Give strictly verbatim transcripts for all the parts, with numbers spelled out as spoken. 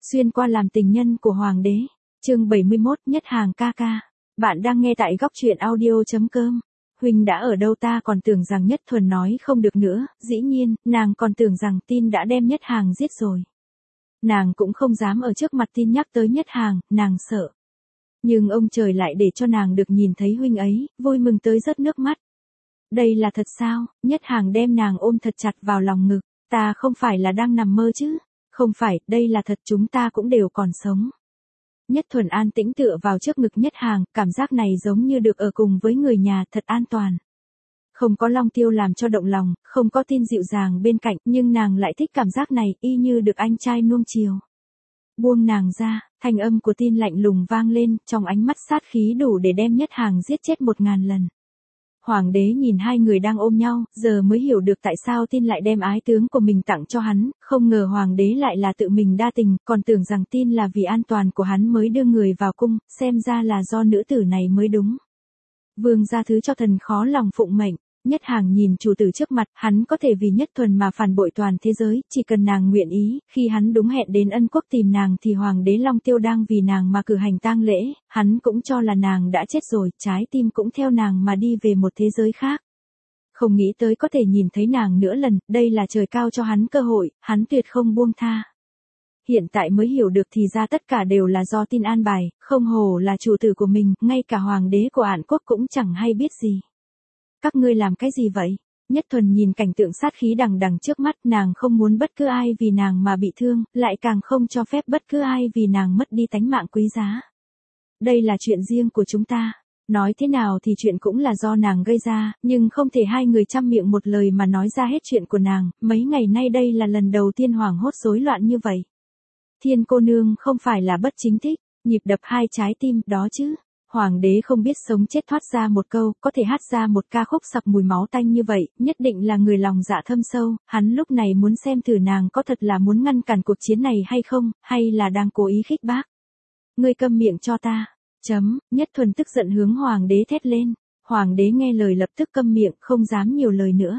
Xuyên qua làm tình nhân của hoàng đế. Chương bảy mươi mốt, Nhất Hàng ca ca. Bạn đang nghe tại góc truyện audio chấm com. Huynh đã ở đâu? Ta còn tưởng rằng Nhất Thuần nói không được nữa, dĩ nhiên, nàng còn tưởng rằng Tin đã đem Nhất Hàng giết rồi. Nàng cũng không dám ở trước mặt Tin nhắc tới Nhất Hàng, nàng sợ. Nhưng ông trời lại để cho nàng được nhìn thấy huynh ấy, vui mừng tới rớt nước mắt. Đây là thật sao? Nhất Hàng đem nàng ôm thật chặt vào lòng ngực. Ta không phải là đang nằm mơ chứ? Không phải, đây là thật, chúng ta cũng đều còn sống. Nhất Thuần an tĩnh tựa vào trước ngực Nhất Hàng, cảm giác này giống như được ở cùng với người nhà, thật an toàn. Không có Long Tiêu làm cho động lòng, không có Tin dịu dàng bên cạnh, nhưng nàng lại thích cảm giác này, y như được anh trai nuông chiều. Buông nàng ra, thanh âm của Tin lạnh lùng vang lên, trong ánh mắt sát khí đủ để đem Nhất Hàng giết chết một ngàn lần. Hoàng đế nhìn hai người đang ôm nhau, giờ mới hiểu được tại sao Tin lại đem ái tướng của mình tặng cho hắn, không ngờ hoàng đế lại là tự mình đa tình, còn tưởng rằng Tin là vì an toàn của hắn mới đưa người vào cung, xem ra là do nữ tử này mới đúng. Vương gia thứ cho thần khó lòng phụng mệnh. Nhất Hàng nhìn chủ tử trước mặt, hắn có thể vì Nhất Thuần mà phản bội toàn thế giới, chỉ cần nàng nguyện ý, khi hắn đúng hẹn đến Ân Quốc tìm nàng thì hoàng đế Long Tiêu đang vì nàng mà cử hành tang lễ, hắn cũng cho là nàng đã chết rồi, trái tim cũng theo nàng mà đi về một thế giới khác. Không nghĩ tới có thể nhìn thấy nàng nữa lần, đây là trời cao cho hắn cơ hội, hắn tuyệt không buông tha. Hiện tại mới hiểu được thì ra tất cả đều là do Tin an bài, không hổ là chủ tử của mình, ngay cả hoàng đế của Ản Quốc cũng chẳng hay biết gì. Các ngươi làm cái gì vậy? Nhất Thuần nhìn cảnh tượng sát khí đằng đằng trước mắt, nàng không muốn bất cứ ai vì nàng mà bị thương, lại càng không cho phép bất cứ ai vì nàng mất đi tánh mạng quý giá. Đây là chuyện riêng của chúng ta. Nói thế nào thì chuyện cũng là do nàng gây ra, nhưng không thể hai người trăm miệng một lời mà nói ra hết chuyện của nàng, mấy ngày nay đây là lần đầu tiên hoảng hốt rối loạn như vậy. Thiên cô nương không phải là bất chính thích, nhịp đập hai trái tim, đó chứ. Hoàng đế không biết sống chết thoát ra một câu, có thể hát ra một ca khúc sặc mùi máu tanh như vậy, nhất định là người lòng dạ thâm sâu, hắn lúc này muốn xem thử nàng có thật là muốn ngăn cản cuộc chiến này hay không, hay là đang cố ý khích bác. Ngươi câm miệng cho ta. Chấm, Nhất Thuần tức giận hướng hoàng đế thét lên. Hoàng đế nghe lời lập tức câm miệng, không dám nhiều lời nữa.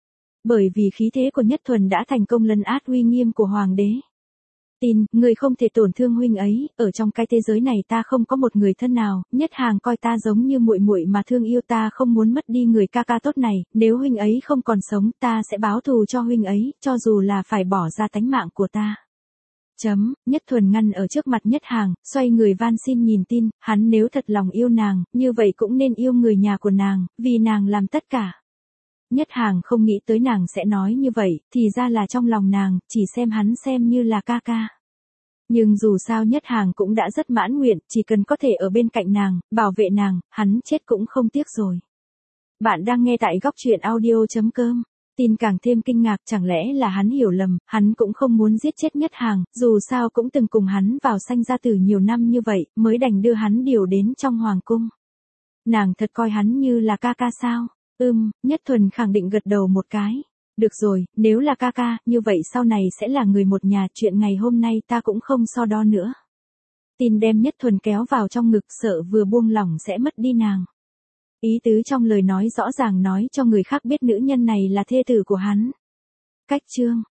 Bởi vì khí thế của Nhất Thuần đã thành công lấn át uy nghiêm của hoàng đế. Tin, người không thể tổn thương huynh ấy, ở trong cái thế giới này ta không có một người thân nào, Nhất Hàng coi ta giống như muội muội mà thương yêu, ta không muốn mất đi người ca ca tốt này, nếu huynh ấy không còn sống, ta sẽ báo thù cho huynh ấy, cho dù là phải bỏ ra tánh mạng của ta. Chấm, Nhất Thuần ngăn ở trước mặt Nhất Hàng, xoay người van xin nhìn Tin, hắn nếu thật lòng yêu nàng, như vậy cũng nên yêu người nhà của nàng, vì nàng làm tất cả. Nhất Hàng không nghĩ tới nàng sẽ nói như vậy, thì ra là trong lòng nàng, chỉ xem hắn xem như là ca ca. Nhưng dù sao Nhất Hàng cũng đã rất mãn nguyện, chỉ cần có thể ở bên cạnh nàng, bảo vệ nàng, hắn chết cũng không tiếc rồi. Bạn đang nghe tại góc truyện audio chấm com. Tin càng thêm kinh ngạc, chẳng lẽ là hắn hiểu lầm, hắn cũng không muốn giết chết Nhất Hàng, dù sao cũng từng cùng hắn vào sanh ra tử nhiều năm như vậy, mới đành đưa hắn điều đến trong hoàng cung. Nàng thật coi hắn như là ca ca sao? Ừm, Nhất Thuần khẳng định gật đầu một cái. Được rồi, nếu là ca ca, như vậy sau này sẽ là người một nhà, chuyện ngày hôm nay ta cũng không so đo nữa. Tin đem Nhất Thuần kéo vào trong ngực, sợ vừa buông lỏng sẽ mất đi nàng. Ý tứ trong lời nói rõ ràng nói cho người khác biết nữ nhân này là thê tử của hắn. Cách chương.